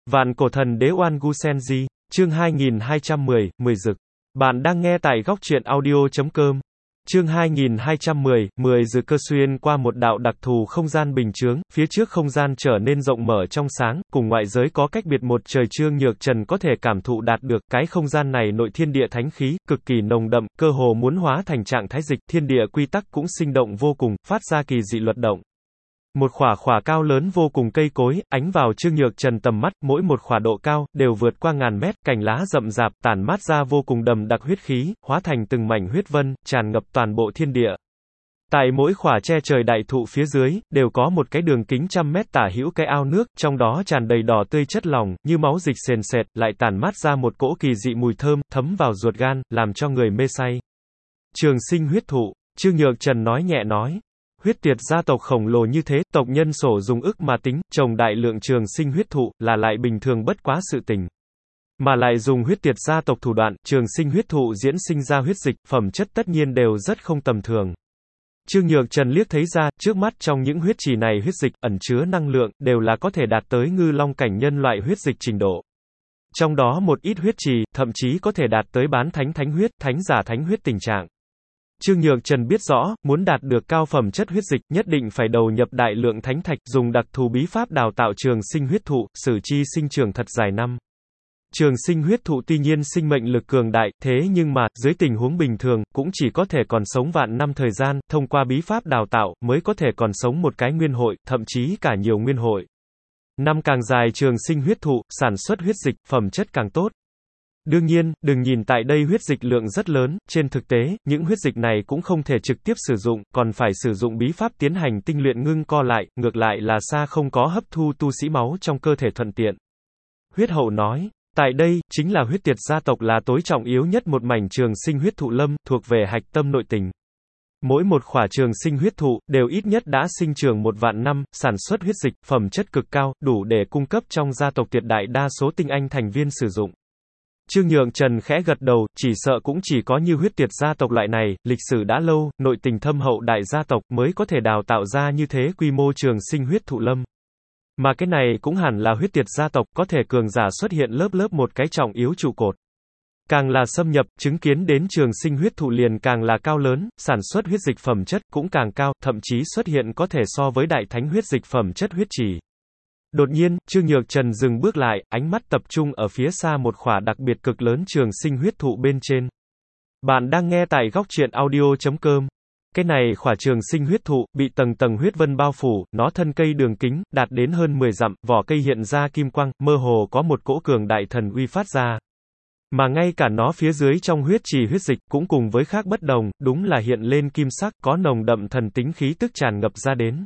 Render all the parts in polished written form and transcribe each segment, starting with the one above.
Vạn cổ thần đế Oan Gu Senji, chương 2210, 10 dực. Bạn đang nghe tại góc truyện audio.com. Chương 2210, 10 dực. Cơ xuyên qua một đạo đặc thù không gian bình chướng, phía trước không gian trở nên rộng mở trong sáng, cùng ngoại giới có cách biệt một trời. Trương Nhược Trần có thể cảm thụ đạt được, cái không gian này nội thiên địa thánh khí, cực kỳ nồng đậm, cơ hồ muốn hóa thành trạng thái dịch, thiên địa quy tắc cũng sinh động vô cùng, phát ra kỳ dị luật động. Một khỏa cao lớn vô cùng cây cối, ánh vào Trương Nhược Trần tầm mắt, mỗi một khỏa độ cao, đều vượt qua ngàn mét, cành lá rậm rạp, tản mát ra vô cùng đậm đặc huyết khí, hóa thành từng mảnh huyết vân, tràn ngập toàn bộ thiên địa. Tại mỗi khỏa che trời đại thụ phía dưới, đều có một cái đường kính trăm mét tả hữu cái ao nước, trong đó tràn đầy đỏ tươi chất lỏng, như máu dịch sền sệt, lại tản mát ra một cỗ kỳ dị mùi thơm, thấm vào ruột gan, làm cho người mê say. Trường sinh huyết thụ, Trương Nhược Trần nói nhẹ nói. Huyết Tiệt gia tộc khổng lồ như thế, tộc nhân sổ dùng ức mà tính, trồng đại lượng trường sinh huyết thụ, là lại bình thường bất quá sự tình. Mà lại dùng Huyết Tiệt gia tộc thủ đoạn, trường sinh huyết thụ diễn sinh ra huyết dịch, phẩm chất tất nhiên đều rất không tầm thường. Trương Nhược Trần liếc thấy ra, trước mắt trong những huyết trì này huyết dịch, ẩn chứa năng lượng, đều là có thể đạt tới ngư long cảnh nhân loại huyết dịch trình độ. Trong đó một ít huyết trì, thậm chí có thể đạt tới bán thánh huyết, thánh giả thánh huyết tình trạng. Trương Nhược Trần biết rõ, muốn đạt được cao phẩm chất huyết dịch, nhất định phải đầu nhập đại lượng thánh thạch, dùng đặc thù bí pháp đào tạo trường sinh huyết thụ, sử chi sinh trưởng thật dài năm. Trường sinh huyết thụ tuy nhiên sinh mệnh lực cường đại, thế nhưng mà, dưới tình huống bình thường, cũng chỉ có thể còn sống vạn năm thời gian, thông qua bí pháp đào tạo, mới có thể còn sống một cái nguyên hội, thậm chí cả nhiều nguyên hội. Năm càng dài trường sinh huyết thụ, sản xuất huyết dịch, phẩm chất càng tốt. Đương nhiên, đừng nhìn tại đây huyết dịch lượng rất lớn, trên thực tế, những huyết dịch này cũng không thể trực tiếp sử dụng, còn phải sử dụng bí pháp tiến hành tinh luyện ngưng co lại, ngược lại là xa không có hấp thu tu sĩ máu trong cơ thể thuận tiện. Huyết Hậu nói, tại đây, chính là Huyết Tiệt gia tộc là tối trọng yếu nhất một mảnh trường sinh huyết thụ lâm, thuộc về hạch tâm nội tình. Mỗi một khỏa trường sinh huyết thụ, đều ít nhất đã sinh trưởng 1.000 năm, sản xuất huyết dịch, phẩm chất cực cao, đủ để cung cấp trong gia tộc tuyệt đại đa số tinh anh thành viên sử dụng. Trương Nhược Trần khẽ gật đầu, chỉ sợ cũng chỉ có như Huyết Tiệt gia tộc loại này, lịch sử đã lâu, nội tình thâm hậu đại gia tộc mới có thể đào tạo ra như thế quy mô trường sinh huyết thụ lâm. Mà cái này cũng hẳn là Huyết Tiệt gia tộc có thể cường giả xuất hiện lớp một cái trọng yếu trụ cột. Càng là xâm nhập, chứng kiến đến trường sinh huyết thụ liền càng là cao lớn, sản xuất huyết dịch phẩm chất cũng càng cao, thậm chí xuất hiện có thể so với đại thánh huyết dịch phẩm chất huyết trì. Đột nhiên, Trương Nhược Trần dừng bước lại, ánh mắt tập trung ở phía xa một khỏa đặc biệt cực lớn trường sinh huyết thụ bên trên. Bạn đang nghe tại góc truyện audio.com. Cái này khỏa trường sinh huyết thụ, bị tầng tầng huyết vân bao phủ, nó thân cây đường kính, đạt đến hơn 10 dặm, vỏ cây hiện ra kim quang, mơ hồ có một cỗ cường đại thần uy phát ra. Mà ngay cả nó phía dưới trong huyết trì huyết dịch, cũng cùng với khác bất đồng, đúng là hiện lên kim sắc, có nồng đậm thần tính khí tức tràn ngập ra đến.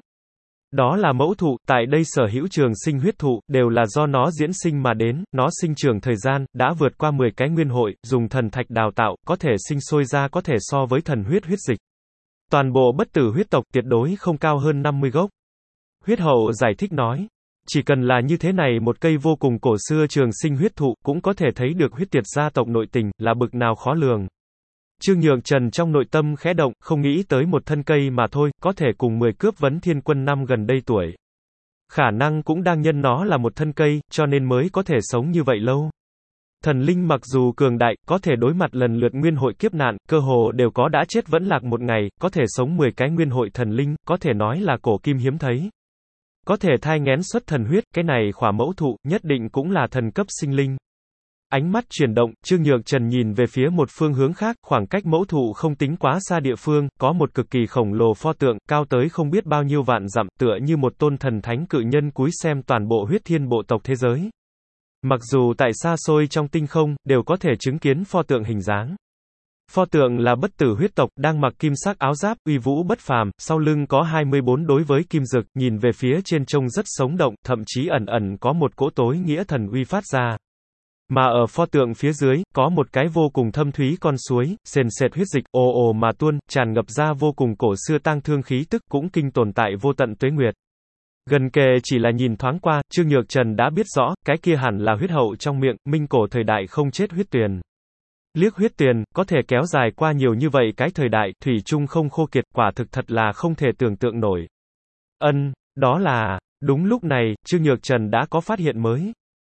Đó là mẫu thụ, tại đây sở hữu trường sinh huyết thụ, đều là do nó diễn sinh mà đến, nó sinh trưởng thời gian, đã vượt qua 10 cái nguyên hội, dùng thần thạch đào tạo, có thể sinh sôi ra có thể so với thần huyết dịch. Toàn bộ bất tử huyết tộc tuyệt đối không cao hơn 50 gốc. Huyết Hậu giải thích nói, chỉ cần là như thế này một cây vô cùng cổ xưa trường sinh huyết thụ, cũng có thể thấy được Huyết Tiệt gia tộc nội tình, là bực nào khó lường. Trương Nhược Trần trong nội tâm khẽ động, không nghĩ tới một thân cây mà thôi, có thể cùng 10 cướp vấn thiên quân năm gần đây tuổi. Khả năng cũng đang nhân nó là một thân cây, cho nên mới có thể sống như vậy lâu. Thần linh mặc dù cường đại, có thể đối mặt lần lượt nguyên hội kiếp nạn, cơ hồ đều có đã chết vẫn lạc một ngày, có thể sống 10 cái nguyên hội thần linh, có thể nói là cổ kim hiếm thấy. Có thể thai nghén xuất thần huyết, cái này khỏa mẫu thụ, nhất định cũng là thần cấp sinh linh. Ánh mắt chuyển động, Trương Nhược Trần nhìn về phía một phương hướng khác, khoảng cách mẫu thụ không tính quá xa địa phương, có một cực kỳ khổng lồ pho tượng, cao tới không biết bao nhiêu vạn dặm, tựa như một tôn thần thánh cự nhân cúi xem toàn bộ huyết thiên bộ tộc thế giới. Mặc dù tại xa xôi trong tinh không, đều có thể chứng kiến pho tượng hình dáng. Pho tượng là bất tử huyết tộc, đang mặc kim sắc áo giáp, uy vũ bất phàm, sau lưng có 24 đối với kim dực, nhìn về phía trên trông rất sống động, thậm chí ẩn ẩn có một cỗ tối nghĩa thần uy phát ra. Mà ở pho tượng phía dưới, có một cái vô cùng thâm thúy con suối, sền sệt huyết dịch, ồ ồ mà tuôn, tràn ngập ra vô cùng cổ xưa tang thương khí tức, cũng kinh tồn tại vô tận tuế nguyệt. Gần kề chỉ là nhìn thoáng qua, Trương Nhược Trần đã biết rõ, cái kia hẳn là huyết hậu trong miệng, minh cổ thời đại không chết huyết tuyền. Liếc huyết tuyền, có thể kéo dài qua nhiều như vậy cái thời đại, thủy chung không khô kiệt, quả thực thật là không thể tưởng tượng nổi. Đó là, đúng lúc này, Trương Nhược Trần đã có phát hiện mới.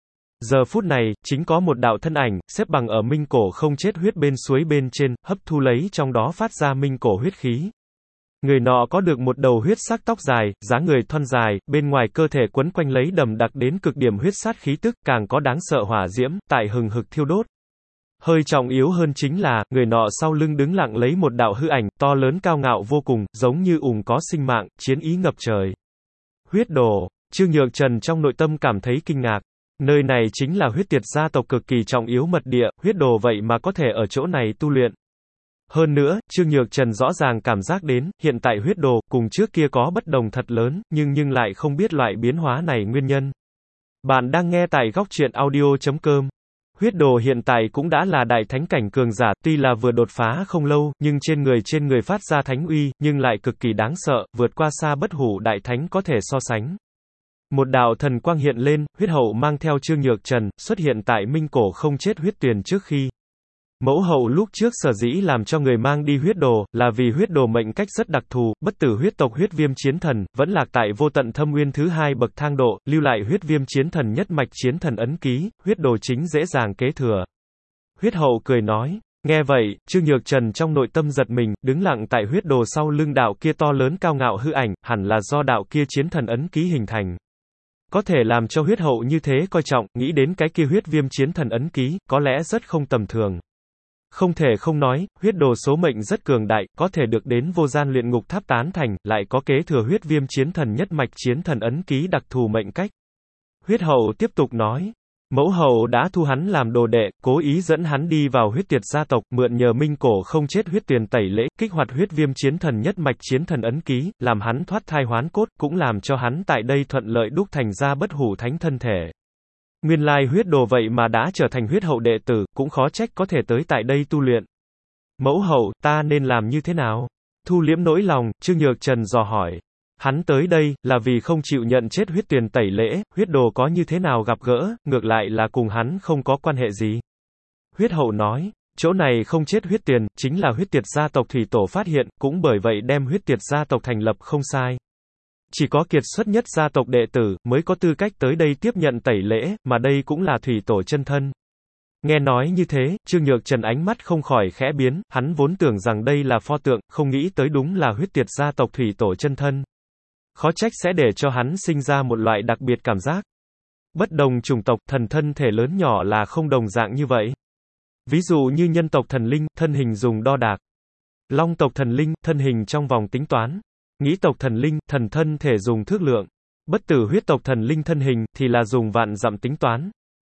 Giờ phút này, chính có một đạo thân ảnh, xếp bằng ở minh cổ không chết huyết bên suối bên trên, hấp thu lấy trong đó phát ra minh cổ huyết khí. Người nọ có được một đầu huyết sắc tóc dài, dáng người thon dài, bên ngoài cơ thể quấn quanh lấy đầm đặc đến cực điểm huyết sát khí tức, càng có đáng sợ hỏa diễm, tại hừng hực thiêu đốt. Hơi trọng yếu hơn chính là, người nọ sau lưng đứng lặng lấy một đạo hư ảnh, to lớn cao ngạo vô cùng, giống như có sinh mạng, chiến ý ngập trời. Huyết đồ, Trương Nhược Trần trong nội tâm cảm thấy kinh ngạc. Nơi này chính là huyết tiệt gia tộc cực kỳ trọng yếu mật địa, huyết đồ vậy mà có thể ở chỗ này tu luyện. Hơn nữa, Trương Nhược Trần rõ ràng cảm giác đến, hiện tại huyết đồ, cùng trước kia có bất đồng thật lớn, nhưng lại không biết loại biến hóa này nguyên nhân. Bạn đang nghe tại góc truyện audio.com. Huyết đồ hiện tại cũng đã là đại thánh cảnh cường giả, tuy là vừa đột phá không lâu, nhưng trên người phát ra thánh uy, nhưng lại cực kỳ đáng sợ, vượt qua xa bất hủ đại thánh có thể so sánh. Một đạo thần quang hiện lên, huyết hậu mang theo Trương Nhược Trần, xuất hiện tại minh cổ không chết huyết tuyền trước khi. Mẫu hậu lúc trước sở dĩ làm cho người mang đi huyết đồ, là vì huyết đồ mệnh cách rất đặc thù, bất tử huyết tộc huyết viêm chiến thần, vẫn lạc tại vô tận thâm uyên thứ 2 bậc thang độ, lưu lại huyết viêm chiến thần nhất mạch chiến thần ấn ký, huyết đồ chính dễ dàng kế thừa. Huyết hậu cười nói. Nghe vậy, Trương Nhược Trần trong nội tâm giật mình, đứng lặng tại huyết đồ sau lưng đạo kia to lớn cao ngạo hư ảnh, hẳn là do đạo kia chiến thần ấn ký hình thành. Có thể làm cho huyết hậu như thế coi trọng, nghĩ đến cái kia huyết viêm chiến thần ấn ký, có lẽ rất không tầm thường. Không thể không nói, huyết đồ số mệnh rất cường đại, có thể được đến vô gian luyện ngục tháp tán thành, lại có kế thừa huyết viêm chiến thần nhất mạch chiến thần ấn ký đặc thù mệnh cách. Huyết hậu tiếp tục nói, mẫu hậu đã thu hắn làm đồ đệ, cố ý dẫn hắn đi vào huyết tiệt gia tộc, mượn nhờ minh cổ không chết huyết tuyền tẩy lễ, kích hoạt huyết viêm chiến thần nhất mạch chiến thần ấn ký, làm hắn thoát thai hoán cốt, cũng làm cho hắn tại đây thuận lợi đúc thành ra bất hủ thánh thân thể. Nguyên lai huyết đồ vậy mà đã trở thành huyết hậu đệ tử, cũng khó trách có thể tới tại đây tu luyện. Mẫu hậu, ta nên làm như thế nào? Thu liễm nỗi lòng, Trương Nhược Trần dò hỏi. Hắn tới đây, là vì không chịu nhận chết huyết tuyền tẩy lễ, huyết đồ có như thế nào gặp gỡ, ngược lại là cùng hắn không có quan hệ gì. Huyết hậu nói, chỗ này không chết huyết tuyền, chính là huyết tiệt gia tộc thủy tổ phát hiện, cũng bởi vậy đem huyết tiệt gia tộc thành lập không sai. Chỉ có kiệt xuất nhất gia tộc đệ tử, mới có tư cách tới đây tiếp nhận tẩy lễ, mà đây cũng là thủy tổ chân thân. Nghe nói như thế, Trương Nhược Trần ánh mắt không khỏi khẽ biến, hắn vốn tưởng rằng đây là pho tượng, không nghĩ tới đúng là huyết tiệt gia tộc thủy tổ chân thân. Khó trách sẽ để cho hắn sinh ra một loại đặc biệt cảm giác. Bất đồng chủng tộc, thần thân thể lớn nhỏ là không đồng dạng như vậy. Ví dụ như nhân tộc thần linh, thân hình dùng đo đạc. Long tộc thần linh, thân hình trong vòng tính toán. Nghĩ tộc thần linh, thần thân thể dùng thước lượng. Bất tử huyết tộc thần linh thân hình, thì là dùng vạn dặm tính toán.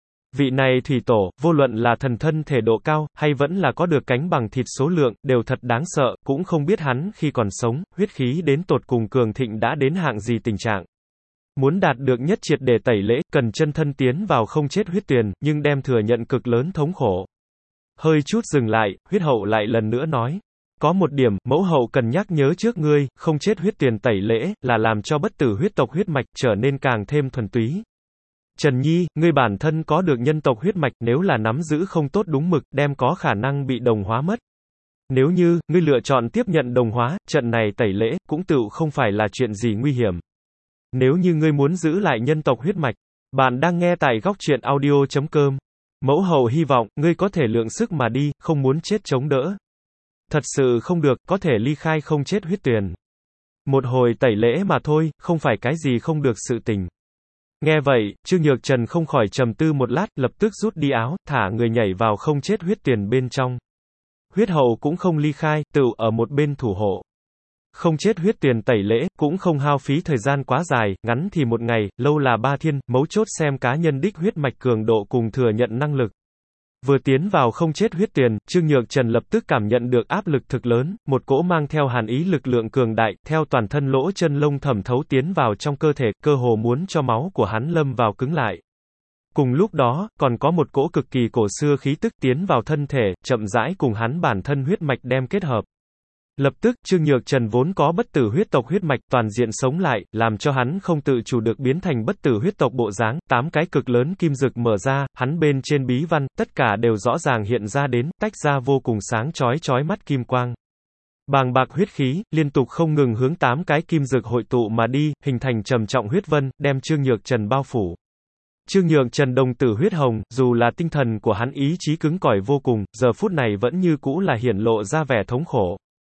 Vị này thủy tổ, vô luận là thần thân thể độ cao, hay vẫn là có được cánh bằng thịt số lượng, đều thật đáng sợ, cũng không biết hắn khi còn sống, huyết khí đến tột cùng cường thịnh đã đến hạng gì tình trạng. Muốn đạt được nhất triệt để tẩy lễ, cần chân thân tiến vào không chết huyết tuyền, nhưng đem thừa nhận cực lớn thống khổ. Hơi chút dừng lại, huyết hậu lại lần nữa nói. Có một điểm, mẫu hậu cần nhắc nhớ trước ngươi, không chết huyết tuyền tẩy lễ, là làm cho bất tử huyết tộc huyết mạch trở nên càng thêm thuần túy. Trần Nhi, ngươi bản thân có được nhân tộc huyết mạch, nếu là nắm giữ không tốt đúng mực, đem có khả năng bị đồng hóa mất. Nếu như, ngươi lựa chọn tiếp nhận đồng hóa, trận này tẩy lễ, cũng tựu không phải là chuyện gì nguy hiểm. Nếu như ngươi muốn giữ lại nhân tộc huyết mạch, bạn đang nghe tại góc truyện audio.com. Mẫu hậu hy vọng, ngươi có thể lượng sức mà đi, không muốn chết chống đỡ. Thật sự không được, có thể ly khai không chết huyết tuyền. Một hồi tẩy lễ mà thôi, không phải cái gì không được sự tình. Nghe vậy, Trương Nhược Trần không khỏi trầm tư một lát, lập tức rút đi áo, thả người nhảy vào không chết huyết tuyền bên trong. Huyết hậu cũng không ly khai, tự ở một bên thủ hộ. Không chết huyết tuyền tẩy lễ, cũng không hao phí thời gian quá dài, ngắn thì một ngày, lâu là 3 thiên, mấu chốt xem cá nhân đích huyết mạch cường độ cùng thừa nhận năng lực. Vừa tiến vào không chết huyết tuyền, Trương Nhược Trần lập tức cảm nhận được áp lực thực lớn, một cỗ mang theo hàn ý lực lượng cường đại, theo toàn thân lỗ chân lông thẩm thấu tiến vào trong cơ thể, cơ hồ muốn cho máu của hắn lâm vào cứng lại. Cùng lúc đó, còn có một cỗ cực kỳ cổ xưa khí tức tiến vào thân thể, chậm rãi cùng hắn bản thân huyết mạch đem kết hợp. Lập tức, Trương Nhược Trần vốn có bất tử huyết tộc huyết mạch toàn diện sống lại, làm cho hắn không tự chủ được biến thành bất tử huyết tộc bộ dáng, 8 cái cực lớn kim dực mở ra, hắn bên trên bí văn, tất cả đều rõ ràng hiện ra đến, tách ra vô cùng sáng chói mắt kim quang. Bàng bạc huyết khí, liên tục không ngừng hướng 8 cái kim dực hội tụ mà đi, hình thành trầm trọng huyết vân, đem Trương Nhược Trần bao phủ. Trương Nhược Trần đồng tử huyết hồng, dù là tinh thần của hắn ý chí cứng cỏi vô cùng, giờ phút này vẫn như cũ là hiển lộ ra vẻ thống khổ.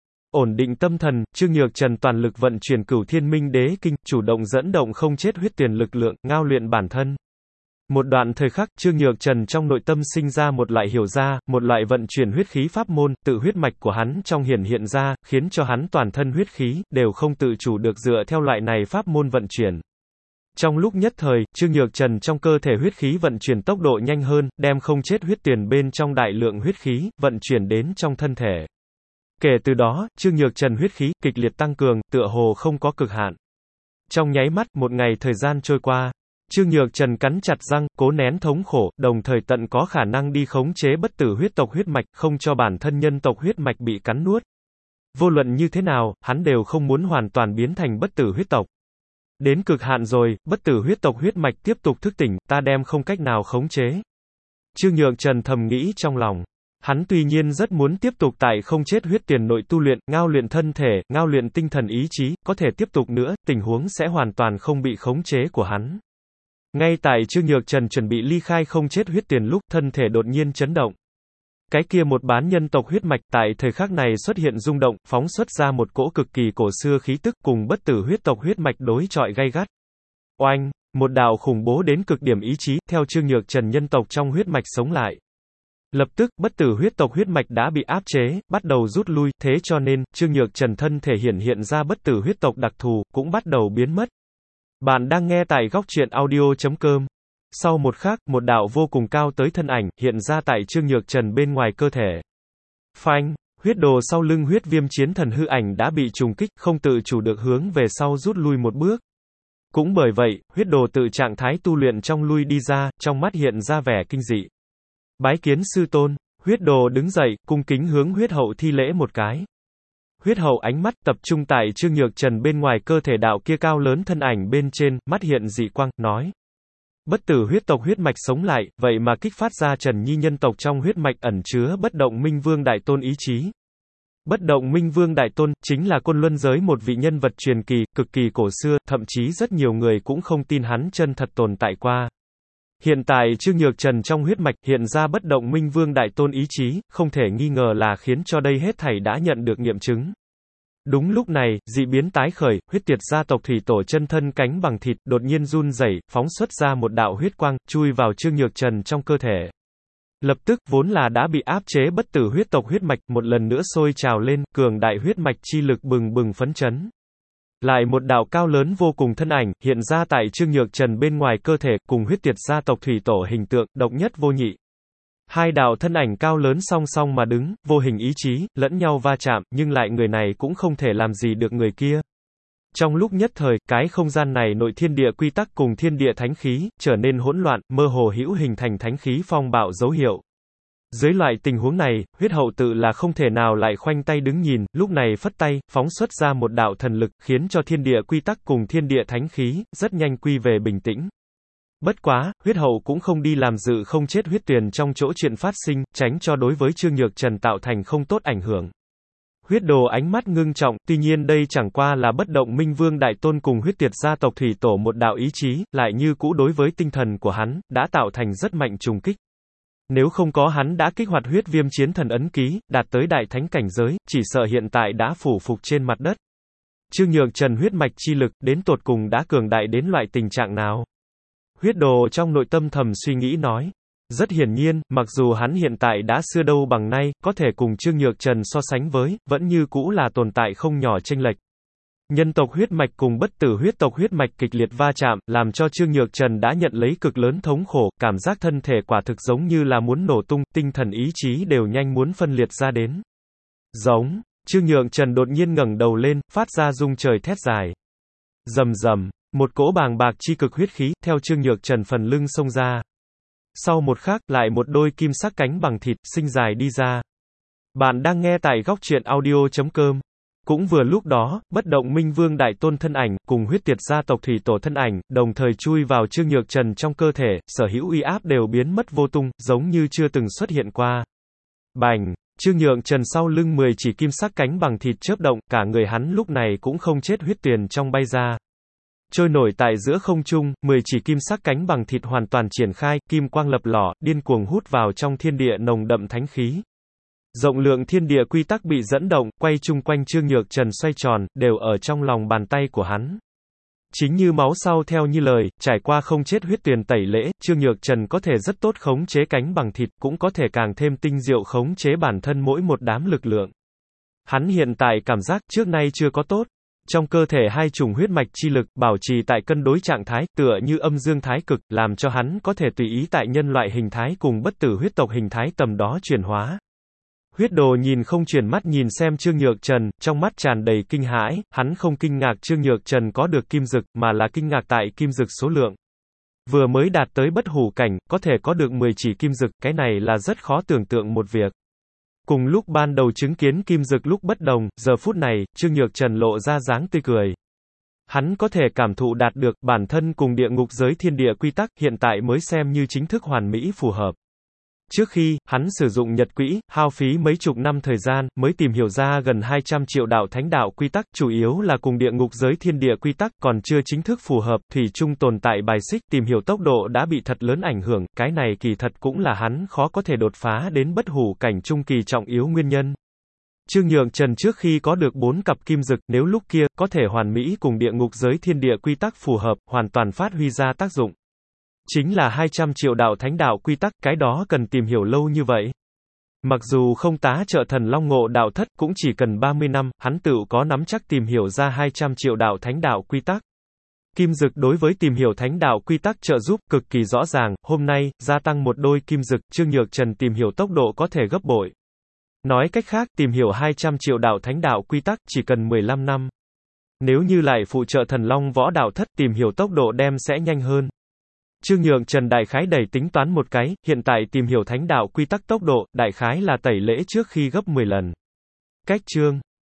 Ổn định tâm thần, Trương Nhược Trần toàn lực vận chuyển Cửu Thiên Minh Đế Kinh, chủ động dẫn động không chết huyết tuyển lực lượng, ngao luyện bản thân. Một đoạn thời khắc, Trương Nhược Trần trong nội tâm sinh ra một loại hiểu ra, một loại vận chuyển huyết khí pháp môn, tự huyết mạch của hắn trong hiện ra, khiến cho hắn toàn thân huyết khí, đều không tự chủ được dựa theo loại này pháp môn vận chuyển. Trong lúc nhất thời, Trương Nhược Trần trong cơ thể huyết khí vận chuyển tốc độ nhanh hơn, đem không chết huyết tuyển bên trong đại lượng huyết khí, vận chuyển đến trong thân thể. Kể từ đó, Trương Nhược Trần huyết khí, kịch liệt tăng cường, tựa hồ không có cực hạn. Trong nháy mắt, một ngày thời gian trôi qua, Trương Nhược Trần cắn chặt răng, cố nén thống khổ, đồng thời tận có khả năng đi khống chế bất tử huyết tộc huyết mạch, không cho bản thân nhân tộc huyết mạch bị cắn nuốt. Vô luận như thế nào, hắn đều không muốn hoàn toàn biến thành bất tử huyết tộc. Đến cực hạn rồi, bất tử huyết tộc huyết mạch tiếp tục thức tỉnh, ta đem không cách nào khống chế. Trương Nhược Trần thầm nghĩ trong lòng. Hắn tuy nhiên rất muốn tiếp tục tại không chết huyết tiền nội tu luyện, ngao luyện thân thể, ngao luyện tinh thần ý chí, có thể tiếp tục nữa, tình huống sẽ hoàn toàn không bị khống chế của hắn. Ngay tại Trương Nhược Trần chuẩn bị ly khai không chết huyết tiền lúc, thân thể đột nhiên chấn động. Cái kia một bán nhân tộc huyết mạch tại thời khắc này xuất hiện rung động, phóng xuất ra một cỗ cực kỳ cổ xưa khí tức cùng bất tử huyết tộc huyết mạch đối chọi gay gắt. Oanh, một đạo khủng bố đến cực điểm ý chí, theo Trương Nhược Trần nhân tộc trong huyết mạch sống lại. Lập tức, bất tử huyết tộc huyết mạch đã bị áp chế, bắt đầu rút lui, thế cho nên, Trương Nhược Trần thân thể hiện ra bất tử huyết tộc đặc thù, cũng bắt đầu biến mất. Bạn đang nghe tại góc truyện audio.com. Sau một khắc, một đạo vô cùng cao tới thân ảnh, hiện ra tại Trương Nhược Trần bên ngoài cơ thể. Phanh, huyết đồ sau lưng huyết viêm chiến thần hư ảnh đã bị trùng kích, không tự chủ được hướng về sau rút lui một bước. Cũng bởi vậy, huyết đồ tự trạng thái tu luyện trong lui đi ra, trong mắt hiện ra vẻ kinh dị. Bái kiến sư tôn, huyết đồ đứng dậy, cung kính hướng huyết hậu thi lễ một cái. Huyết hậu ánh mắt tập trung tại Trương Nhược Trần bên ngoài cơ thể đạo kia cao lớn thân ảnh bên trên, mắt hiện dị quang, nói. Bất tử huyết tộc huyết mạch sống lại, vậy mà kích phát ra Trần Nhi nhân tộc trong huyết mạch ẩn chứa bất động minh vương đại tôn ý chí. Bất động minh vương đại tôn, chính là côn luân giới một vị nhân vật truyền kỳ, cực kỳ cổ xưa, thậm chí rất nhiều người cũng không tin hắn chân thật tồn tại qua. Hiện tại Trương Nhược Trần trong huyết mạch hiện ra bất động minh vương đại tôn ý chí, không thể nghi ngờ là khiến cho đây hết thảy đã nhận được nghiệm chứng. Đúng lúc này, dị biến tái khởi, huyết tiệt gia tộc thủy tổ chân thân cánh bằng thịt, đột nhiên run rẩy, phóng xuất ra một đạo huyết quang, chui vào Trương Nhược Trần trong cơ thể. Lập tức, vốn là đã bị áp chế bất tử huyết tộc huyết mạch, một lần nữa sôi trào lên, cường đại huyết mạch chi lực bừng bừng phấn chấn. Lại một đạo cao lớn vô cùng thân ảnh, hiện ra tại Trương Nhược Trần bên ngoài cơ thể, cùng huyết tiệt gia tộc thủy tổ hình tượng, độc nhất vô nhị. Hai đạo thân ảnh cao lớn song song mà đứng, vô hình ý chí, lẫn nhau va chạm, nhưng lại người này cũng không thể làm gì được người kia. Trong lúc nhất thời, cái không gian này nội thiên địa quy tắc cùng thiên địa thánh khí, trở nên hỗn loạn, mơ hồ hữu hình thành thánh khí phong bạo dấu hiệu. Dưới loại tình huống này, huyết hậu tự là không thể nào lại khoanh tay đứng nhìn, lúc này phất tay, phóng xuất ra một đạo thần lực, khiến cho thiên địa quy tắc cùng thiên địa thánh khí, rất nhanh quy về bình tĩnh. Bất quá, huyết hậu cũng không đi làm dự không chết huyết tuyền trong chỗ chuyện phát sinh, tránh cho đối với Trương Nhược Trần tạo thành không tốt ảnh hưởng. Huyết đồ ánh mắt ngưng trọng, tuy nhiên đây chẳng qua là bất động minh vương đại tôn cùng huyết tiệt gia tộc thủy tổ một đạo ý chí, lại như cũ đối với tinh thần của hắn, đã tạo thành rất mạnh trùng kích. Nếu không có hắn đã kích hoạt huyết viêm chiến thần ấn ký, đạt tới đại thánh cảnh giới, chỉ sợ hiện tại đã phủ phục trên mặt đất. Trương Nhược Trần huyết mạch chi lực, đến tột cùng đã cường đại đến loại tình trạng nào? Huyết đồ trong nội tâm thầm suy nghĩ nói. Rất hiển nhiên, mặc dù hắn hiện tại đã xưa đâu bằng nay, có thể cùng Trương Nhược Trần so sánh với, vẫn như cũ là tồn tại không nhỏ chênh lệch. Nhân tộc huyết mạch cùng bất tử huyết tộc huyết mạch kịch liệt va chạm, làm cho Trương Nhược Trần đã nhận lấy cực lớn thống khổ, cảm giác thân thể quả thực giống như là muốn nổ tung, tinh thần ý chí đều nhanh muốn phân liệt ra đến. Giống, Trương Nhược Trần đột nhiên ngẩng đầu lên, phát ra rung trời thét dài. Rầm rầm, một cỗ bàng bạc chi cực huyết khí, theo Trương Nhược Trần phần lưng xông ra. Sau một khắc, lại một đôi kim sắc cánh bằng thịt, sinh dài đi ra. Bạn đang nghe tại góc truyện audio.com. Cũng vừa lúc đó, bất động minh vương đại tôn thân ảnh, cùng huyết tiệt gia tộc thủy tổ thân ảnh, đồng thời chui vào Trương Nhược Trần trong cơ thể, sở hữu uy áp đều biến mất vô tung, giống như chưa từng xuất hiện qua. Bành! Trương Nhược Trần sau lưng 10 chỉ kim sắc cánh bằng thịt chớp động, cả người hắn lúc này cũng không chết huyết tuyền trong bay ra. Trôi nổi tại giữa không trung, 10 chỉ kim sắc cánh bằng thịt hoàn toàn triển khai, kim quang lập lỏ, điên cuồng hút vào trong thiên địa nồng đậm thánh khí. Rộng lượng thiên địa quy tắc bị dẫn động, quay chung quanh Trương Nhược Trần xoay tròn, đều ở trong lòng bàn tay của hắn. Chính như máu sau theo như lời, trải qua không chết huyết tuyền tẩy lễ, Trương Nhược Trần có thể rất tốt khống chế cánh bằng thịt, cũng có thể càng thêm tinh diệu khống chế bản thân mỗi một đám lực lượng. Hắn hiện tại cảm giác trước nay chưa có tốt. Trong cơ thể hai chủng huyết mạch chi lực, bảo trì tại cân đối trạng thái, tựa như âm dương thái cực, làm cho hắn có thể tùy ý tại nhân loại hình thái cùng bất tử huyết tộc hình thái tầm đó chuyển hóa. Huyết Đồ nhìn không chuyển mắt nhìn xem Trương Nhược Trần, trong mắt tràn đầy kinh hãi, hắn không kinh ngạc Trương Nhược Trần có được kim dực, mà là kinh ngạc tại kim dực số lượng. Vừa mới đạt tới bất hủ cảnh, có thể có được 10 chỉ kim dực, cái này là rất khó tưởng tượng một việc. Cùng lúc ban đầu chứng kiến kim dực lúc bất đồng, giờ phút này, Trương Nhược Trần lộ ra dáng tươi cười. Hắn có thể cảm thụ đạt được, bản thân cùng địa ngục giới thiên địa quy tắc, hiện tại mới xem như chính thức hoàn mỹ phù hợp. Trước khi, hắn sử dụng nhật quỹ, hao phí mấy chục năm thời gian, mới tìm hiểu ra gần 200 triệu đạo thánh đạo quy tắc, chủ yếu là cùng địa ngục giới thiên địa quy tắc, còn chưa chính thức phù hợp, thủy chung tồn tại bài xích, tìm hiểu tốc độ đã bị thật lớn ảnh hưởng, cái này kỳ thật cũng là hắn khó có thể đột phá đến bất hủ cảnh trung kỳ trọng yếu nguyên nhân. Trương Nhược Trần trước khi có được 4 cặp kim dực, nếu lúc kia, có thể hoàn mỹ cùng địa ngục giới thiên địa quy tắc phù hợp, hoàn toàn phát huy ra tác dụng. Chính là 200 triệu đạo thánh đạo quy tắc, cái đó cần tìm hiểu lâu như vậy. Mặc dù không tá trợ thần Long Ngộ đạo thất, cũng chỉ cần 30 năm, hắn tự có nắm chắc tìm hiểu ra 200 triệu đạo thánh đạo quy tắc. Kim dực đối với tìm hiểu thánh đạo quy tắc trợ giúp cực kỳ rõ ràng, hôm nay, gia tăng một đôi kim dực, Trương Nhược Trần tìm hiểu tốc độ có thể gấp bội. Nói cách khác, tìm hiểu 200 triệu đạo thánh đạo quy tắc, chỉ cần 15 năm. Nếu như lại phụ trợ thần Long võ đạo thất, tìm hiểu tốc độ đem sẽ nhanh hơn. Trương Nhược Trần đại khái đẩy tính toán một cái, hiện tại tìm hiểu thánh đạo quy tắc tốc độ, đại khái là tẩy lễ trước khi gấp 10 lần. Cách chương